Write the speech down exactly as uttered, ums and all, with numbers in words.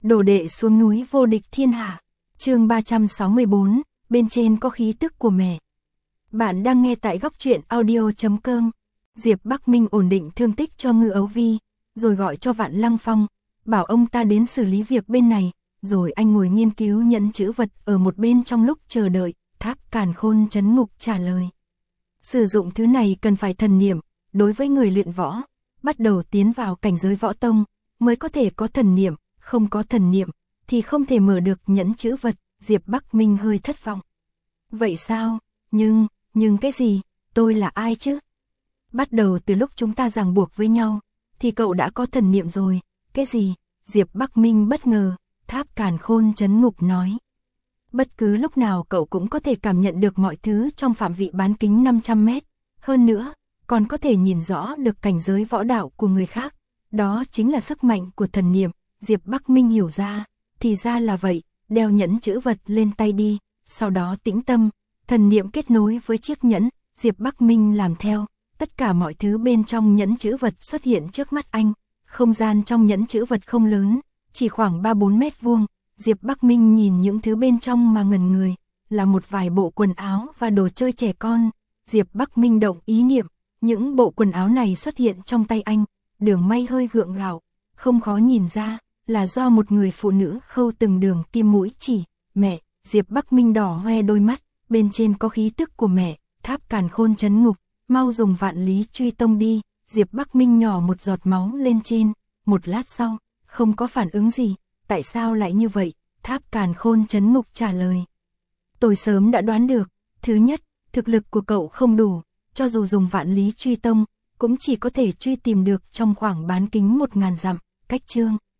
Đồ đệ xuống núi vô địch thiên hạ. Chương ba trăm sáu mươi bốn, bên trên có khí tức của mẹ. Bạn đang nghe tại góc truyện audio chấm com. Diệp Bắc Minh ổn định thương tích cho Ngư Ấu Vi, rồi gọi cho Vạn Lăng Phong, bảo ông ta đến xử lý việc bên này, rồi anh ngồi nghiên cứu nhẫn chữ vật ở một bên trong lúc chờ đợi. Tháp Càn Khôn Trấn Ngục trả lời. Sử dụng thứ này cần phải thần niệm, đối với người luyện võ, bắt đầu tiến vào cảnh giới võ tông, mới có thể có thần niệm, không có thần niệm, thì không thể mở được nhẫn chữ vật. Diệp Bắc Minh hơi thất vọng. Vậy sao? Nhưng, nhưng cái gì? Tôi là ai chứ? Bắt đầu từ lúc chúng ta ràng buộc với nhau, thì cậu đã có thần niệm rồi. Cái gì? Diệp Bắc Minh bất ngờ. Tháp Càn Khôn Trấn Ngục nói. Bất cứ lúc nào cậu cũng có thể cảm nhận được mọi thứ trong phạm vị bán kính năm trăm mét. Hơn nữa, còn có thể nhìn rõ được cảnh giới võ đạo của người khác. Đó chính là sức mạnh của thần niệm. Diệp Bắc Minh hiểu ra, thì ra là vậy, đeo nhẫn chữ vật lên tay đi, sau đó tĩnh tâm, thần niệm kết nối với chiếc nhẫn, Diệp Bắc Minh làm theo, tất cả mọi thứ bên trong nhẫn chữ vật xuất hiện trước mắt anh, không gian trong nhẫn chữ vật không lớn, chỉ khoảng ba bốn mét vuông, Diệp Bắc Minh nhìn những thứ bên trong mà ngẩn người, là một vài bộ quần áo và đồ chơi trẻ con, Diệp Bắc Minh động ý niệm, những bộ quần áo này xuất hiện trong tay anh, đường may hơi gượng gạo, không khó nhìn ra, là do một người phụ nữ khâu từng đường kim mũi chỉ. Mẹ, Diệp Bắc Minh đỏ hoe đôi mắt, bên trên có khí tức của mẹ. Tháp Càn Khôn Trấn Ngục, mau dùng Vạn Lý Truy Tông đi. Diệp Bắc Minh nhỏ một giọt máu lên trên, một lát sau, không có phản ứng gì. Tại sao lại như vậy? Tháp Càn Khôn Trấn Ngục trả lời. Tôi sớm đã đoán được, thứ nhất, thực lực của cậu không đủ, cho dù dùng Vạn Lý Truy Tông, cũng chỉ có thể truy tìm được trong khoảng bán kính một ngàn dặm, cách Chương